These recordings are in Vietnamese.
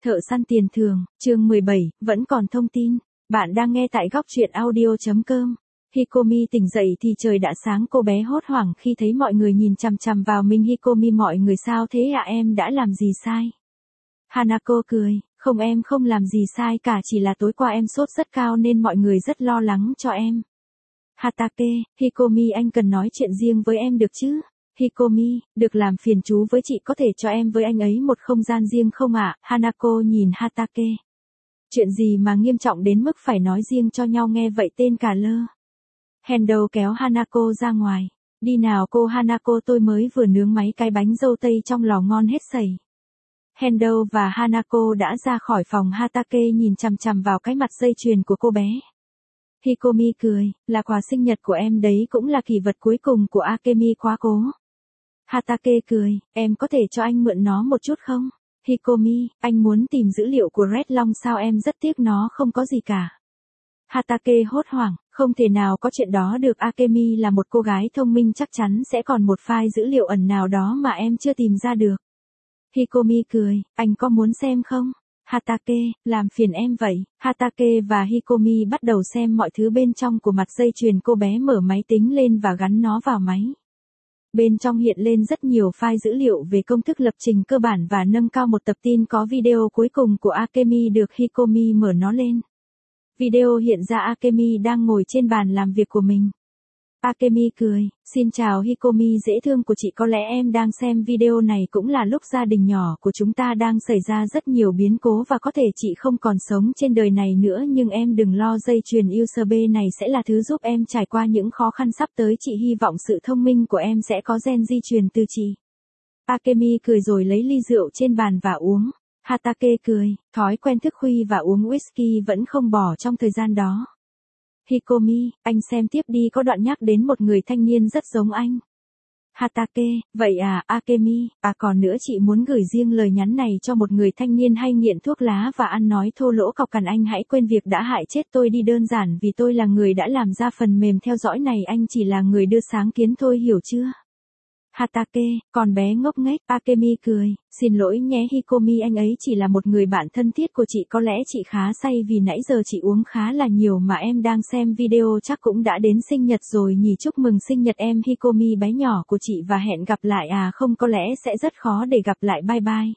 Thợ săn tiền thưởng, chương 17, vẫn còn thông tin. Bạn đang nghe tại góc truyện audio.com. Hikomi tỉnh dậy thì trời đã sáng, cô bé hốt hoảng khi thấy mọi người nhìn chằm chằm vào mình. Hikomi, mọi người sao thế ạ, em đã làm gì sai? Hanako cười, không, em không làm gì sai cả, chỉ là tối qua em sốt rất cao nên mọi người rất lo lắng cho em. Hatake, Hikomi, anh cần nói chuyện riêng với em được chứ? Hikomi, được, làm phiền chú với chị có thể cho em với anh ấy một không gian riêng không ạ? Hanako nhìn Hatake. Chuyện gì mà nghiêm trọng đến mức phải nói riêng cho nhau, nghe vậy tên cả lơ. Hendo kéo Hanako ra ngoài. Đi nào cô Hanako, tôi mới vừa nướng mấy cái bánh dâu tây trong lò ngon hết sảy. Hendo và Hanako đã ra khỏi phòng. Hatake nhìn chằm chằm vào cái mặt dây chuyền của cô bé. Hikomi cười, là quà sinh nhật của em đấy, cũng là kỷ vật cuối cùng của Akemi, quá cố. Hatake cười, em có thể cho anh mượn nó một chút không? Hikomi, anh muốn tìm dữ liệu của Red Long sao, em rất tiếc nó không có gì cả. Hatake hốt hoảng, không thể nào có chuyện đó được, Akemi là một cô gái thông minh, chắc chắn sẽ còn một file dữ liệu ẩn nào đó mà em chưa tìm ra được. Hikomi cười, anh có muốn xem không? Hatake, làm phiền em vậy. Hatake và Hikomi bắt đầu xem mọi thứ bên trong của mặt dây chuyền. Cô bé mở máy tính lên và gắn nó vào máy. Bên trong hiện lên rất nhiều file dữ liệu về công thức lập trình cơ bản và nâng cao. Một tập tin có video cuối cùng của Akemi được Hikomi mở nó lên. Video hiện ra Akemi đang ngồi trên bàn làm việc của mình. Akemi cười, xin chào Hikomi dễ thương của chị, có lẽ em đang xem video này cũng là lúc gia đình nhỏ của chúng ta đang xảy ra rất nhiều biến cố và có thể chị không còn sống trên đời này nữa, nhưng em đừng lo, dây chuyền USB này sẽ là thứ giúp em trải qua những khó khăn sắp tới, chị hy vọng sự thông minh của em sẽ có gen di truyền từ chị. Akemi cười rồi lấy ly rượu trên bàn và uống. Hatake cười, thói quen thức khuya và uống whisky vẫn không bỏ trong thời gian đó. Hikomi, anh xem tiếp đi, có đoạn nhắc đến một người thanh niên rất giống anh. Hatake, vậy à? Akemi, còn nữa, chị muốn gửi riêng lời nhắn này cho một người thanh niên hay nghiện thuốc lá và ăn nói thô lỗ cọc cằn, anh hãy quên việc đã hại chết tôi đi, đơn giản vì tôi là người đã làm ra phần mềm theo dõi này, anh chỉ là người đưa sáng kiến thôi, hiểu chưa? Hatake, con bé ngốc nghếch. Akemi cười, xin lỗi nhé Hikomi, anh ấy chỉ là một người bạn thân thiết của chị, có lẽ chị khá say vì nãy giờ chị uống khá là nhiều mà em đang xem video chắc cũng đã đến sinh nhật rồi nhỉ, chúc mừng sinh nhật em Hikomi bé nhỏ của chị và hẹn gặp lại. Không, có lẽ sẽ rất khó để gặp lại, bye bye.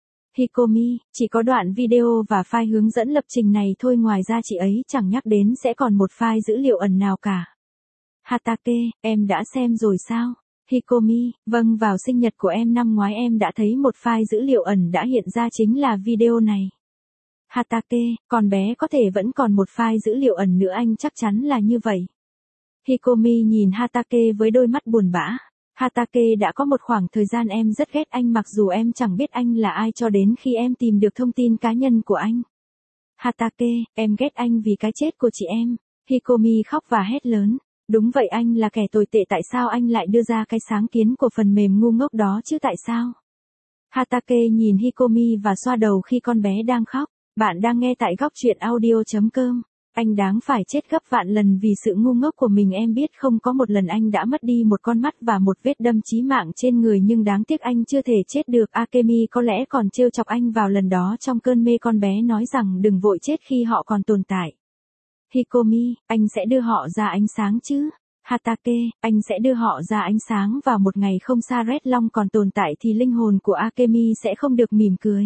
Hikomi, chỉ có đoạn video và file hướng dẫn lập trình này thôi, ngoài ra chị ấy chẳng nhắc đến sẽ còn một file dữ liệu ẩn nào cả. Hatake, em đã xem rồi sao? Hikomi, vâng, vào sinh nhật của em năm ngoái em đã thấy một file dữ liệu ẩn đã hiện ra, chính là video này. Hatake, con bé có thể vẫn còn một file dữ liệu ẩn nữa, anh chắc chắn là như vậy. Hikomi nhìn Hatake với đôi mắt buồn bã. Hatake, đã có một khoảng thời gian em rất ghét anh, mặc dù em chẳng biết anh là ai cho đến khi em tìm được thông tin cá nhân của anh. Hatake, em ghét anh vì cái chết của chị em. Hikomi khóc và hét lớn. Đúng vậy, anh là kẻ tồi tệ, tại sao anh lại đưa ra cái sáng kiến của phần mềm ngu ngốc đó chứ, tại sao? Hatake nhìn Hikomi và xoa đầu khi con bé đang khóc. Bạn đang nghe tại góc truyện audio.com. Anh đáng phải chết gấp vạn lần vì sự ngu ngốc của mình, em biết không, có một lần anh đã mất đi một con mắt và một vết đâm chí mạng trên người, nhưng đáng tiếc anh chưa thể chết được. Akemi có lẽ còn trêu chọc anh vào lần đó trong cơn mê, con bé nói rằng đừng vội chết khi họ còn tồn tại. Hikomi, anh sẽ đưa họ ra ánh sáng chứ? Hatake, anh sẽ đưa họ ra ánh sáng vào một ngày không xa, Red Long còn tồn tại thì linh hồn của Akemi sẽ không được mỉm cười.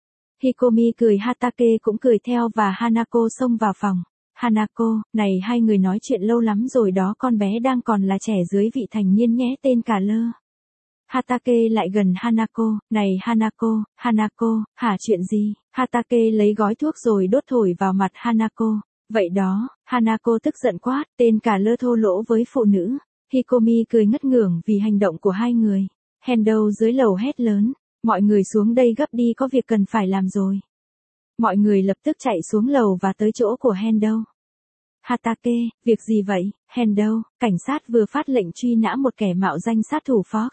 Hikomi cười, Hatake cũng cười theo và Hanako xông vào phòng. Hanako, này, hai người nói chuyện lâu lắm rồi đó, con bé đang còn là trẻ dưới vị thành niên nhé, tên cả lơ. Hatake lại gần Hanako, này Hanako, Hanako, hả, chuyện gì? Hatake lấy gói thuốc rồi đốt thổi vào mặt Hanako. Vậy đó, Hanako tức giận quát, tên cả lơ thô lỗ với phụ nữ. Hikomi cười ngất ngưởng vì hành động của hai người. Hendo dưới lầu hét lớn, mọi người xuống đây gấp đi, có việc cần phải làm rồi. Mọi người lập tức chạy xuống lầu và tới chỗ của Hendo. Hatake, việc gì vậy? Hendo, cảnh sát vừa phát lệnh truy nã một kẻ mạo danh sát thủ Fox.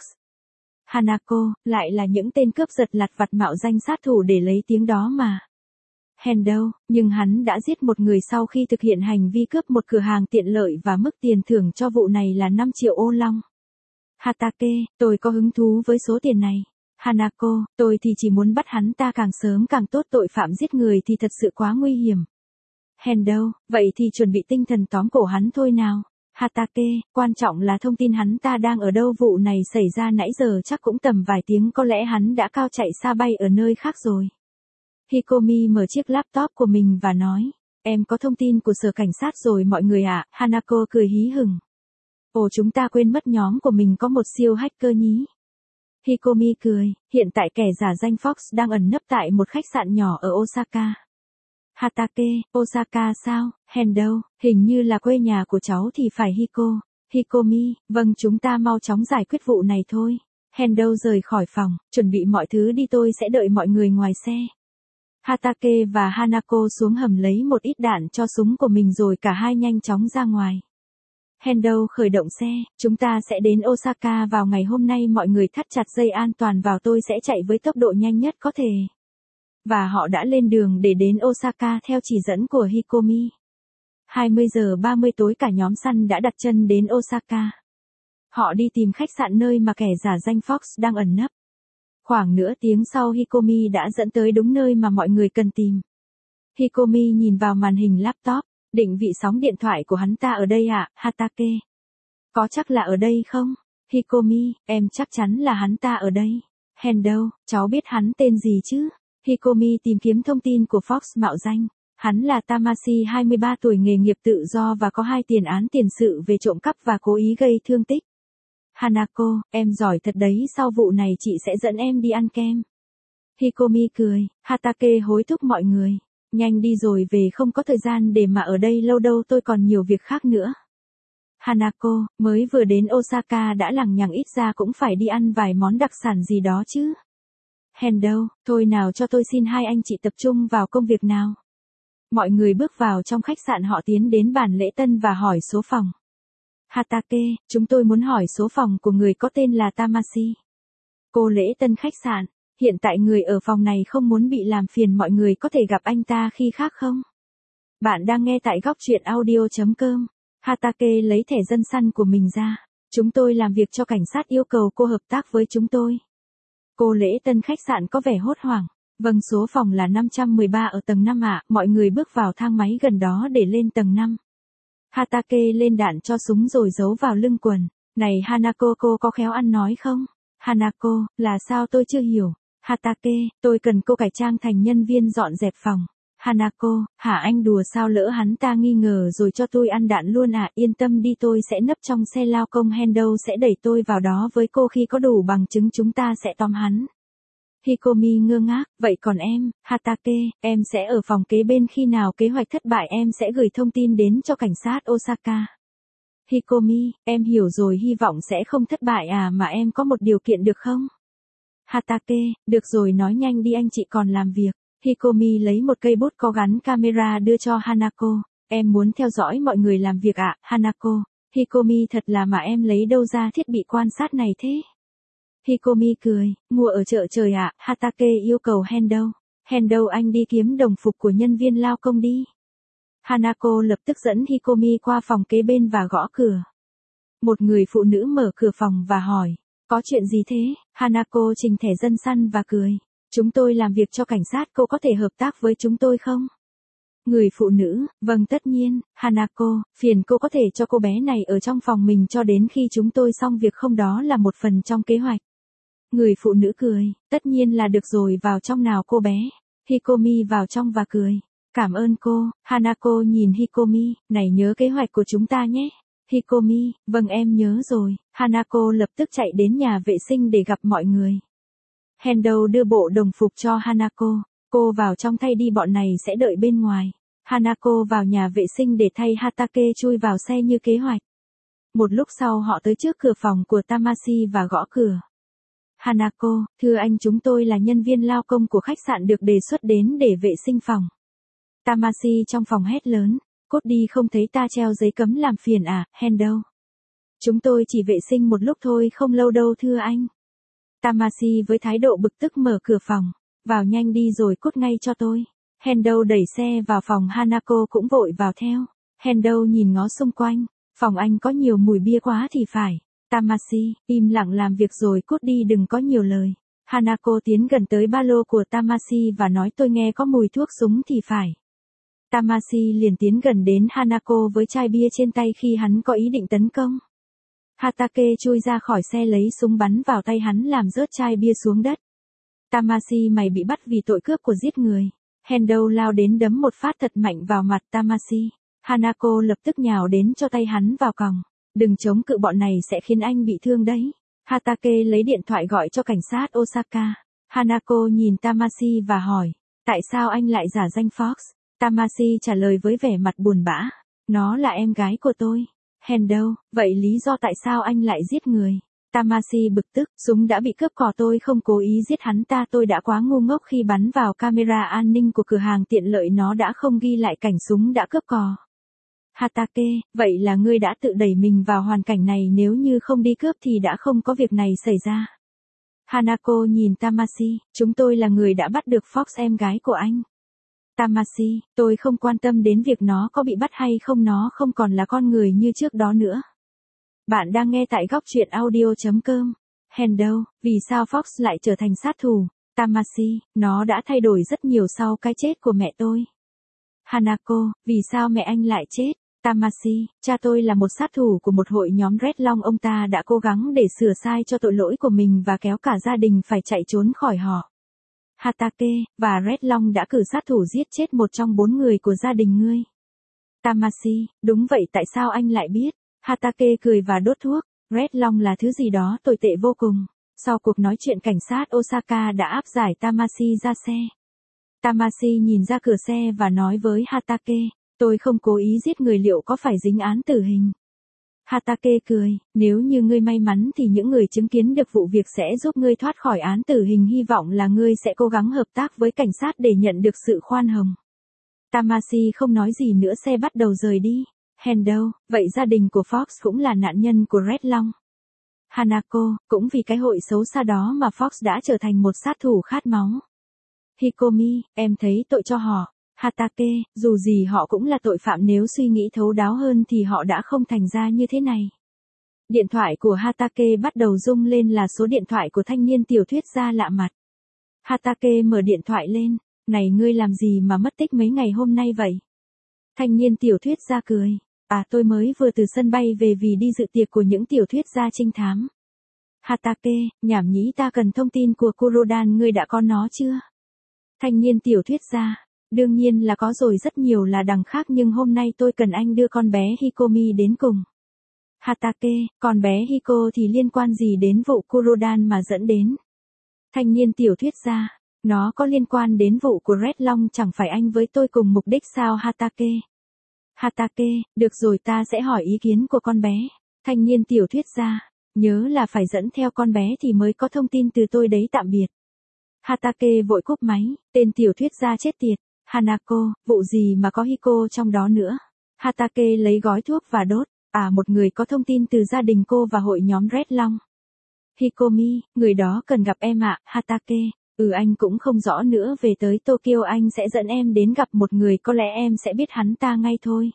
Hanako, lại là những tên cướp giật lặt vặt mạo danh sát thủ để lấy tiếng đó mà. Hendo, nhưng hắn đã giết một người sau khi thực hiện hành vi cướp một cửa hàng tiện lợi và mức tiền thưởng cho vụ này là 5 triệu ô long. Hatake, tôi có hứng thú với số tiền này. Hanako, tôi thì chỉ muốn bắt hắn ta càng sớm càng tốt, tội phạm giết người thì thật sự quá nguy hiểm. Hendo, vậy thì chuẩn bị tinh thần tóm cổ hắn thôi nào. Hatake, quan trọng là thông tin hắn ta đang ở đâu, vụ này xảy ra nãy giờ chắc cũng tầm vài tiếng, có lẽ hắn đã cao chạy xa bay ở nơi khác rồi. Hikomi mở chiếc laptop của mình và nói, em có thông tin của sở cảnh sát rồi mọi người ạ. Hanako cười hí hửng. Ồ, chúng ta quên mất nhóm của mình có một siêu hacker nhí. Hikomi cười, hiện tại kẻ giả danh Fox đang ẩn nấp tại một khách sạn nhỏ ở Osaka. Hatake, Osaka sao? Hendo, hình như là quê nhà của cháu thì phải Hiko. Hikomi, vâng, chúng ta mau chóng giải quyết vụ này thôi. Hendo rời khỏi phòng, chuẩn bị mọi thứ đi, tôi sẽ đợi mọi người ngoài xe. Hatake và Hanako xuống hầm lấy một ít đạn cho súng của mình rồi cả hai nhanh chóng ra ngoài. Hendo khởi động xe, chúng ta sẽ đến Osaka vào ngày hôm nay, mọi người thắt chặt dây an toàn vào, tôi sẽ chạy với tốc độ nhanh nhất có thể. Và họ đã lên đường để đến Osaka theo chỉ dẫn của Hikomi. 20 giờ 30 tối cả nhóm săn đã đặt chân đến Osaka. Họ đi tìm khách sạn nơi mà kẻ giả danh Fox đang ẩn nấp. Khoảng nửa tiếng sau Hikomi đã dẫn tới đúng nơi mà mọi người cần tìm. Hikomi nhìn vào màn hình laptop, định vị sóng điện thoại của hắn ta ở đây ạ. Hatake. Có chắc là ở đây không? Hikomi, em chắc chắn là hắn ta ở đây. Hendo, cháu biết hắn tên gì chứ? Hikomi tìm kiếm thông tin của Fox mạo danh. Hắn là Tamasi, 23 tuổi, nghề nghiệp tự do và có 2 tiền án tiền sự về trộm cắp và cố ý gây thương tích. Hanako, em giỏi thật đấy, sau vụ này chị sẽ dẫn em đi ăn kem. Hikomi cười, Hatake hối thúc mọi người. Nhanh đi rồi về, không có thời gian để mà ở đây lâu đâu, tôi còn nhiều việc khác nữa. Hanako, mới vừa đến Osaka đã lằng nhằng, ít ra cũng phải đi ăn vài món đặc sản gì đó chứ. Hendo, thôi nào, cho tôi xin hai anh chị tập trung vào công việc nào. Mọi người bước vào trong khách sạn, họ tiến đến bàn lễ tân và hỏi số phòng. Hatake, chúng tôi muốn hỏi số phòng của người có tên là Tamasi. Cô lễ tân khách sạn, hiện tại người ở phòng này không muốn bị làm phiền, mọi người có thể gặp anh ta khi khác không? Bạn đang nghe tại góc truyện audio.com. Hatake lấy thẻ dân săn của mình ra. Chúng tôi làm việc cho cảnh sát, yêu cầu cô hợp tác với chúng tôi. Cô lễ tân khách sạn có vẻ hốt hoảng. Vâng, số phòng là 513 ở tầng 5 ạ. Mọi người bước vào thang máy gần đó để lên tầng 5. Hatake lên đạn cho súng rồi giấu vào lưng quần. Này Hanako, cô có khéo ăn nói không? Hanako, là sao, tôi chưa hiểu. Hatake, tôi cần cô cải trang thành nhân viên dọn dẹp phòng. Hanako, hả, anh đùa sao, lỡ hắn ta nghi ngờ rồi cho tôi ăn đạn luôn à? Yên tâm đi, tôi sẽ nấp trong xe lao công, Hendo sẽ đẩy tôi vào đó với cô, khi có đủ bằng chứng chúng ta sẽ tóm hắn. Hikomi ngơ ngác, vậy còn em? Hatake, em sẽ ở phòng kế bên, khi nào kế hoạch thất bại em sẽ gửi thông tin đến cho cảnh sát Osaka. Hikomi, em hiểu rồi, hy vọng sẽ không thất bại à, mà em có một điều kiện được không? Hatake, được rồi, nói nhanh đi, anh chị còn làm việc. Hikomi lấy một cây bút có gắn camera đưa cho Hanako. Em muốn theo dõi mọi người làm việc ạ. Hanako, Hikomi, thật là mà em lấy đâu ra thiết bị quan sát này thế? Hikomi cười, mua ở chợ trời ạ. Hatake yêu cầu Hendo. Hendo, anh đi kiếm đồng phục của nhân viên lao công đi. Hanako lập tức dẫn Hikomi qua phòng kế bên và gõ cửa. Một người phụ nữ mở cửa phòng và hỏi, có chuyện gì thế? Hanako trình thẻ dân săn và cười. Chúng tôi làm việc cho cảnh sát, cô có thể hợp tác với chúng tôi không? Người phụ nữ, vâng tất nhiên. Hanako, phiền cô có thể cho cô bé này ở trong phòng mình cho đến khi chúng tôi xong việc không, đó là một phần trong kế hoạch. Người phụ nữ cười, tất nhiên là được rồi, vào trong nào cô bé. Hikomi vào trong và cười. Cảm ơn cô. Hanako nhìn Hikomi, này nhớ kế hoạch của chúng ta nhé. Hikomi, vâng em nhớ rồi. Hanako lập tức chạy đến nhà vệ sinh để gặp mọi người. Hendo đưa bộ đồng phục cho Hanako. Cô vào trong thay đi, bọn này sẽ đợi bên ngoài. Hanako vào nhà vệ sinh để thay, Hatake chui vào xe như kế hoạch. Một lúc sau họ tới trước cửa phòng của Tamasi và gõ cửa. Hanako, thưa anh, chúng tôi là nhân viên lao công của khách sạn được đề xuất đến để vệ sinh phòng. Tamasi trong phòng hét lớn, cút đi, không thấy ta treo giấy cấm làm phiền à? Hendo, chúng tôi chỉ vệ sinh một lúc thôi, không lâu đâu thưa anh. Tamasi với thái độ bực tức mở cửa phòng, vào nhanh đi rồi cút ngay cho tôi. Hendo đẩy xe vào phòng, Hanako cũng vội vào theo. Hendo nhìn ngó xung quanh, phòng anh có nhiều mùi bia quá thì phải. Tamasi, im lặng làm việc rồi cút đi, đừng có nhiều lời. Hanako tiến gần tới ba lô của Tamashii và nói tôi nghe có mùi thuốc súng thì phải. Tamashii liền tiến gần đến Hanako với chai bia trên tay khi hắn có ý định tấn công. Hatake chui ra khỏi xe lấy súng bắn vào tay hắn làm rớt chai bia xuống đất. Tamashii mày bị bắt vì tội cướp của giết người. Hendo lao đến đấm một phát thật mạnh vào mặt Tamashii. Hanako lập tức nhào đến cho tay hắn vào còng. Đừng chống cự, bọn này sẽ khiến anh bị thương đấy. Hatake lấy điện thoại gọi cho cảnh sát Osaka. Hanako nhìn Tamashii và hỏi, tại sao anh lại giả danh Fox? Tamashii trả lời với vẻ mặt buồn bã, nó là em gái của tôi. Hendo, vậy lý do tại sao anh lại giết người? Tamashii bực tức, súng đã bị cướp cò, tôi không cố ý giết hắn ta, tôi đã quá ngu ngốc khi bắn vào camera an ninh của cửa hàng tiện lợi, nó đã không ghi lại cảnh súng đã cướp cò. Hatake, vậy là ngươi đã tự đẩy mình vào hoàn cảnh này, nếu như không đi cướp thì đã không có việc này xảy ra. Hanako nhìn Tamashii, chúng tôi là người đã bắt được Fox, em gái của anh. Tamashii, tôi không quan tâm đến việc nó có bị bắt hay không, nó không còn là con người như trước đó nữa. Bạn đang nghe tại góc truyện audio.com. Hendo, vì sao Fox lại trở thành sát thủ? Tamashii, nó đã thay đổi rất nhiều sau cái chết của mẹ tôi. Hanako, vì sao mẹ anh lại chết? Tamashii, cha tôi là một sát thủ của một hội nhóm Red Long, ông ta đã cố gắng để sửa sai cho tội lỗi của mình và kéo cả gia đình phải chạy trốn khỏi họ. Hatake, và Red Long đã cử sát thủ giết chết một trong 4 người của gia đình ngươi. Tamashii, đúng vậy, tại sao anh lại biết? Hatake cười và đốt thuốc. Red Long là thứ gì đó tồi tệ vô cùng. Sau cuộc nói chuyện, cảnh sát Osaka đã áp giải Tamashii ra xe. Tamashii nhìn ra cửa xe và nói với Hatake, tôi không cố ý giết người, liệu có phải dính án tử hình? Hatake cười, nếu như ngươi may mắn thì những người chứng kiến được vụ việc sẽ giúp ngươi thoát khỏi án tử hình, hy vọng là ngươi sẽ cố gắng hợp tác với cảnh sát để nhận được sự khoan hồng. Tamashii không nói gì nữa, xe bắt đầu rời đi. Hendo, vậy gia đình của Fox cũng là nạn nhân của Red Long. Hanako, cũng vì cái hội xấu xa đó mà Fox đã trở thành một sát thủ khát máu. Hikomi, em thấy tội cho họ. Hatake, dù gì họ cũng là tội phạm, nếu suy nghĩ thấu đáo hơn thì họ đã không thành ra như thế này. Điện thoại của Hatake bắt đầu rung lên, là số điện thoại của thanh niên tiểu thuyết gia lạ mặt. Hatake mở điện thoại lên, này ngươi làm gì mà mất tích mấy ngày hôm nay vậy? Thanh niên tiểu thuyết gia cười, tôi mới vừa từ sân bay về vì đi dự tiệc của những tiểu thuyết gia trinh thám. Hatake, nhảm nhí, ta cần thông tin của Kurodan, ngươi đã có nó chưa? Thanh niên tiểu thuyết gia, đương nhiên là có rồi, rất nhiều là đằng khác, nhưng hôm nay tôi cần anh đưa con bé Hikomi đến cùng. Hatake, con bé Hiko thì liên quan gì đến vụ Kurodan mà dẫn đến? Thanh niên tiểu thuyết gia, nó có liên quan đến vụ của Red Long, chẳng phải anh với tôi cùng mục đích sao Hatake? Hatake, được rồi, ta sẽ hỏi ý kiến của con bé. Thanh niên tiểu thuyết gia, nhớ là phải dẫn theo con bé thì mới có thông tin từ tôi đấy, tạm biệt. Hatake vội cúp máy, tên tiểu thuyết gia chết tiệt. Hanako, vụ gì mà có Hiko trong đó nữa? Hatake lấy gói thuốc và đốt. Một người có thông tin từ gia đình cô và hội nhóm Red Long. Hikomi, người đó cần gặp em ạ. Hatake, anh cũng không rõ nữa, về tới Tokyo anh sẽ dẫn em đến gặp một người, có lẽ em sẽ biết hắn ta ngay thôi.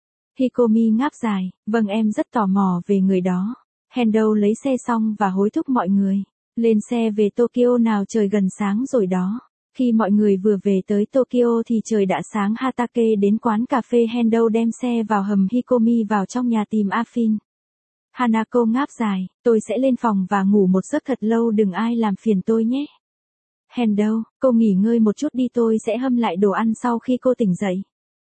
Hikomi ngáp dài, vâng, em rất tò mò về người đó. Hendo lấy xe xong và hối thúc mọi người lên xe về Tokyo nào, trời gần sáng rồi đó. Khi mọi người vừa về tới Tokyo thì trời đã sáng. Hatake đến quán cà phê, Hendo đem xe vào hầm, Hikomi vào trong nhà tìm Afin. Hanako ngáp dài, tôi sẽ lên phòng và ngủ một giấc thật lâu, đừng ai làm phiền tôi nhé. Hendo, cô nghỉ ngơi một chút đi, tôi sẽ hâm lại đồ ăn sau khi cô tỉnh dậy.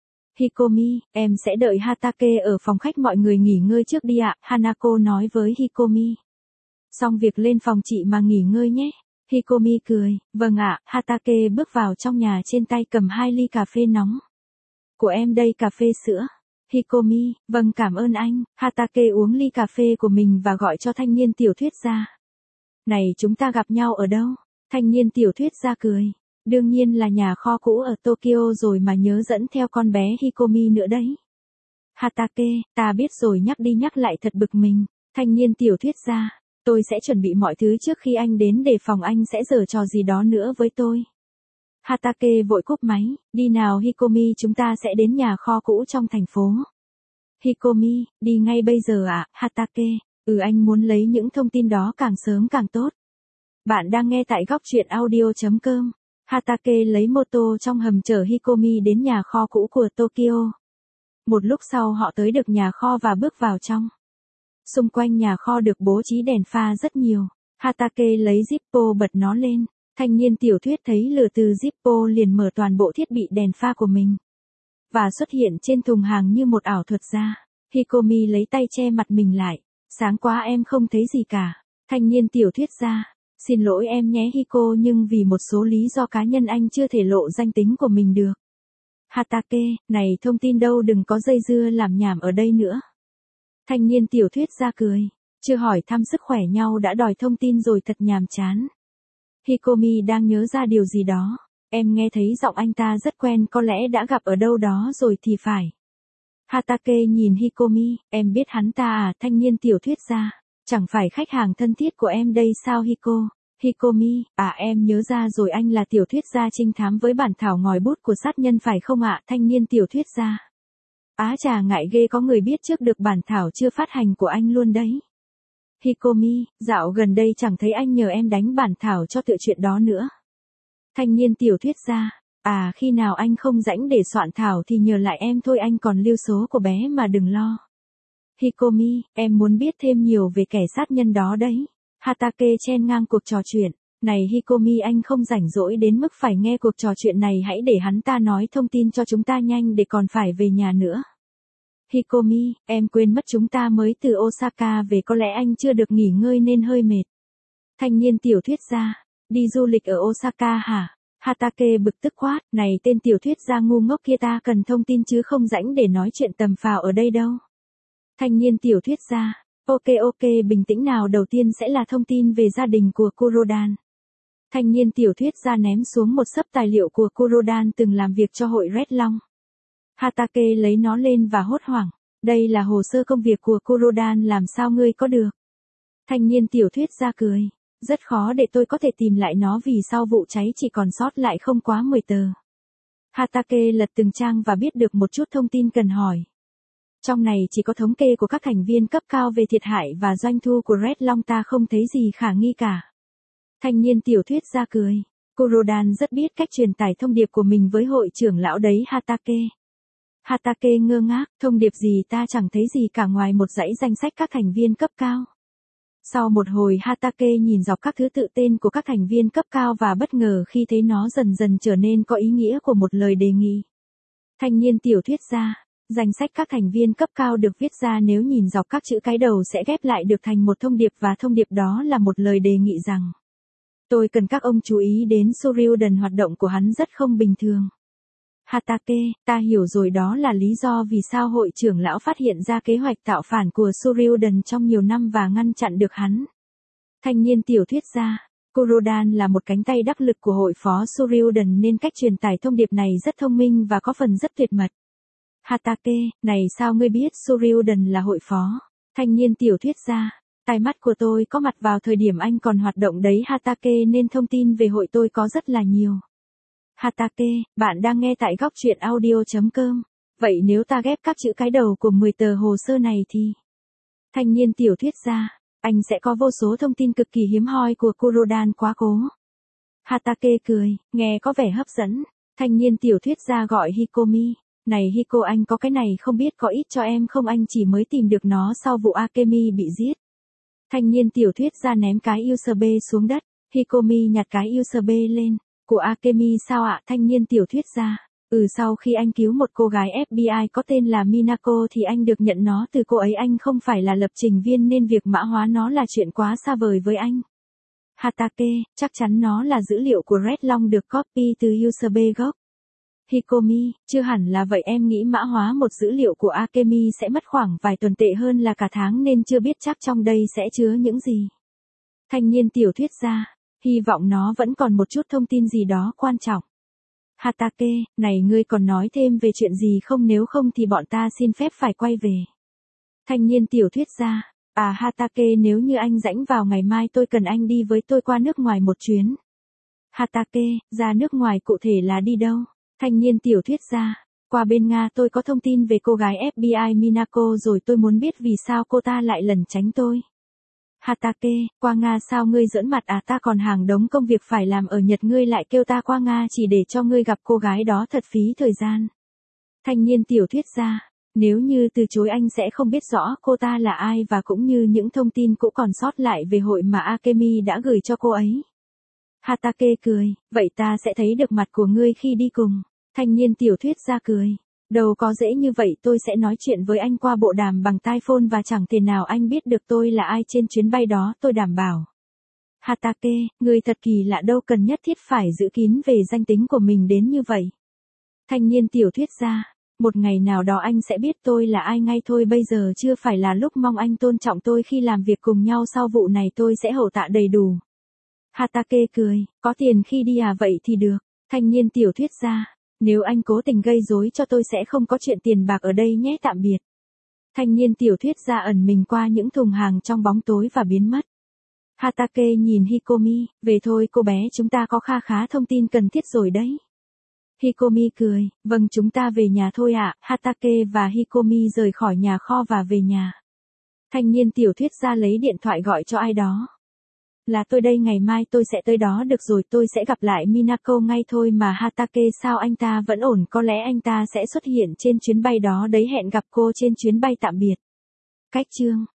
Hikomi, em sẽ đợi Hatake ở phòng khách, mọi người nghỉ ngơi trước đi ạ. Hanako nói với Hikomi. Xong việc lên phòng chị mà nghỉ ngơi nhé. Hikomi cười, vâng ạ. Hatake bước vào trong nhà, trên tay cầm 2 ly cà phê nóng. Của em đây, cà phê sữa. Hikomi, vâng, cảm ơn anh. Hatake uống ly cà phê của mình và gọi cho thanh niên tiểu thuyết gia. Này, chúng ta gặp nhau ở đâu? Thanh niên tiểu thuyết gia cười. Đương nhiên là nhà kho cũ ở Tokyo rồi, mà nhớ dẫn theo con bé Hikomi nữa đấy. Hatake, ta biết rồi, nhắc đi nhắc lại thật bực mình. Thanh niên tiểu thuyết gia, tôi sẽ chuẩn bị mọi thứ trước khi anh đến, đề phòng anh sẽ giở trò gì đó nữa với tôi. Hatake vội cúp máy, đi nào Hikomi, chúng ta sẽ đến nhà kho cũ trong thành phố. Hikomi, đi ngay bây giờ ạ. Hatake, anh muốn lấy những thông tin đó càng sớm càng tốt. Bạn đang nghe tại góc truyện audio.com. Hatake lấy mô tô trong hầm chở Hikomi đến nhà kho cũ của Tokyo. Một lúc sau họ tới được nhà kho và bước vào trong. Xung quanh nhà kho được bố trí đèn pha rất nhiều. Hatake lấy Zippo bật nó lên. Thanh niên tiểu thuyết thấy lửa từ Zippo liền mở toàn bộ thiết bị đèn pha của mình. Và xuất hiện trên thùng hàng như một ảo thuật gia. Hikomi lấy tay che mặt mình lại. Sáng quá em không thấy gì cả. Thanh niên tiểu thuyết ra. Xin lỗi em nhé Hiko, nhưng vì một số lý do cá nhân anh chưa thể lộ danh tính của mình được. Hatake, này thông tin đâu, đừng có dây dưa làm nhảm ở đây nữa. Thanh niên tiểu thuyết ra cười. Chưa hỏi thăm sức khỏe nhau đã đòi thông tin rồi, thật nhàm chán. Hikomi đang nhớ ra điều gì đó. Em nghe thấy giọng anh ta rất quen, có lẽ đã gặp ở đâu đó rồi thì phải. Hatake nhìn Hikomi, em biết hắn ta à? Thanh niên tiểu thuyết ra. Chẳng phải khách hàng thân thiết của em đây sao Hiko? Hikomi, em nhớ ra rồi, anh là tiểu thuyết gia trinh thám với bản thảo ngòi bút của sát nhân phải không ạ? Thanh niên tiểu thuyết gia. Á chà, ngại ghê, có người biết trước được bản thảo chưa phát hành của anh luôn đấy. Hikomi, dạo gần đây chẳng thấy anh nhờ em đánh bản thảo cho tựa truyện đó nữa. Thanh niên tiểu thuyết gia. Khi nào anh không rảnh để soạn thảo thì nhờ lại em thôi, anh còn lưu số của bé mà đừng lo. Hikomi, em muốn biết thêm nhiều về kẻ sát nhân đó đấy. Hatake chen ngang cuộc trò chuyện. Này Hikomi, anh không rảnh rỗi đến mức phải nghe cuộc trò chuyện này, hãy để hắn ta nói thông tin cho chúng ta nhanh để còn phải về nhà nữa. Hikomi, em quên mất chúng ta mới từ Osaka về, có lẽ anh chưa được nghỉ ngơi nên hơi mệt. Thanh niên tiểu thuyết gia. Đi du lịch ở Osaka hả? Hatake bực tức quát, này tên tiểu thuyết gia ngu ngốc kia, ta cần thông tin chứ không rảnh để nói chuyện tầm phào ở đây đâu. Thanh niên tiểu thuyết gia. Ok, bình tĩnh nào, đầu tiên sẽ là thông tin về gia đình của Kurodan. Thanh niên tiểu thuyết gia ném xuống một xấp tài liệu của Kurodan từng làm việc cho hội Red Long. Hatake lấy nó lên và hốt hoảng. Đây là hồ sơ công việc của Kurodan, làm sao ngươi có được? Thanh niên tiểu thuyết gia cười. Rất khó để tôi có thể tìm lại nó vì sau vụ cháy chỉ còn sót lại không quá 10 tờ. Hatake lật từng trang và biết được một chút thông tin cần hỏi. Trong này chỉ có thống kê của các thành viên cấp cao về thiệt hại và doanh thu của Red Long, ta không thấy gì khả nghi cả. Thanh niên tiểu thuyết ra cười. Kurodan rất biết cách truyền tải thông điệp của mình với hội trưởng lão đấy Hatake. Hatake ngơ ngác, thông điệp gì, ta chẳng thấy gì cả ngoài một dãy danh sách các thành viên cấp cao. Sau một hồi Hatake nhìn dọc các thứ tự tên của các thành viên cấp cao và bất ngờ khi thấy nó dần dần trở nên có ý nghĩa của một lời đề nghị. Thanh niên tiểu thuyết ra. Danh sách các thành viên cấp cao được viết ra, nếu nhìn dọc các chữ cái đầu sẽ ghép lại được thành một thông điệp, và thông điệp đó là một lời đề nghị rằng tôi cần các ông chú ý đến Suryudan, hoạt động của hắn rất không bình thường. Hatake, ta hiểu rồi, đó là lý do vì sao hội trưởng lão phát hiện ra kế hoạch tạo phản của Suryudan trong nhiều năm và ngăn chặn được hắn. Thanh niên tiểu thuyết ra. Kurodan là một cánh tay đắc lực của hội phó Suryudan nên cách truyền tải thông điệp này rất thông minh và có phần rất tuyệt mật. Hatake, này sao ngươi biết Suryudan là hội phó? Thanh niên tiểu thuyết ra. Tai mắt của tôi có mặt vào thời điểm anh còn hoạt động đấy Hatake, nên thông tin về hội tôi có rất là nhiều. Hatake, bạn đang nghe tại góc truyện audio.com. Vậy nếu ta ghép các chữ cái đầu của 10 tờ hồ sơ này thì... Thanh niên tiểu thuyết ra. Anh sẽ có vô số thông tin cực kỳ hiếm hoi của Kurodan quá cố. Hatake cười, nghe có vẻ hấp dẫn. Thanh niên tiểu thuyết ra gọi Hikomi. Này Hiko, anh có cái này không biết có ít cho em không, anh chỉ mới tìm được nó sau vụ Akemi bị giết. Thanh niên tiểu thuyết ra ném cái USB xuống đất. Hikomi nhặt cái USB lên. Của Akemi sao ạ? Thanh niên tiểu thuyết ra. Sau khi anh cứu một cô gái FBI có tên là Minako thì anh được nhận nó từ cô ấy, anh không phải là lập trình viên nên việc mã hóa nó là chuyện quá xa vời với anh. Hatake, chắc chắn nó là dữ liệu của Red Long được copy từ USB gốc. Hikomi, chưa hẳn là vậy, em nghĩ mã hóa một dữ liệu của Akemi sẽ mất khoảng vài tuần, tệ hơn là cả tháng, nên chưa biết chắc trong đây sẽ chứa những gì. Thanh niên tiểu thuyết ra. Hy vọng nó vẫn còn một chút thông tin gì đó quan trọng. Hatake, này ngươi còn nói thêm về chuyện gì không, nếu không thì bọn ta xin phép phải quay về. Thanh niên tiểu thuyết ra. Hatake, nếu như anh rảnh vào ngày mai tôi cần anh đi với tôi qua nước ngoài một chuyến. Hatake, ra nước ngoài cụ thể là đi đâu? Thanh niên tiểu thuyết ra. Qua bên Nga, tôi có thông tin về cô gái FBI Minako rồi, tôi muốn biết vì sao cô ta lại lẩn tránh tôi. Hatake, qua Nga sao ngươi giỡn mặt à, ta còn hàng đống công việc phải làm ở Nhật, ngươi lại kêu ta qua Nga chỉ để cho ngươi gặp cô gái đó, thật phí thời gian. Thanh niên tiểu thuyết gia, nếu như từ chối anh sẽ không biết rõ cô ta là ai và cũng như những thông tin cũ còn sót lại về hội mà Akemi đã gửi cho cô ấy. Hatake cười, vậy ta sẽ thấy được mặt của ngươi khi đi cùng. Thanh niên tiểu thuyết gia cười. Đâu có dễ như vậy, tôi sẽ nói chuyện với anh qua bộ đàm bằng tai phone và chẳng thể nào anh biết được tôi là ai trên chuyến bay đó, tôi đảm bảo. Hatake, người thật kỳ lạ, đâu cần nhất thiết phải giữ kín về danh tính của mình đến như vậy. Thanh niên tiểu thuyết gia, một ngày nào đó anh sẽ biết tôi là ai ngay thôi, bây giờ chưa phải là lúc, mong anh tôn trọng tôi khi làm việc cùng nhau, sau vụ này tôi sẽ hậu tạ đầy đủ. Hatake cười, có tiền khi đi à, vậy thì được. Thanh niên tiểu thuyết gia, nếu anh cố tình gây rối cho tôi sẽ không có chuyện tiền bạc ở đây nhé, tạm biệt. Thanh niên tiểu thuyết gia ẩn mình qua những thùng hàng trong bóng tối và biến mất. Hatake nhìn Hikomi, về thôi cô bé, chúng ta có kha khá thông tin cần thiết rồi đấy. Hikomi cười, vâng, chúng ta về nhà thôi ạ. Hatake và Hikomi rời khỏi nhà kho và về nhà. Thanh niên tiểu thuyết gia lấy điện thoại gọi cho ai đó. Là tôi đây, ngày mai tôi sẽ tới đó, được rồi, tôi sẽ gặp lại Minako ngay thôi mà. Hatake, sao anh ta vẫn ổn, có lẽ anh ta sẽ xuất hiện trên chuyến bay đó đấy, hẹn gặp cô trên chuyến bay, tạm biệt. Cách chương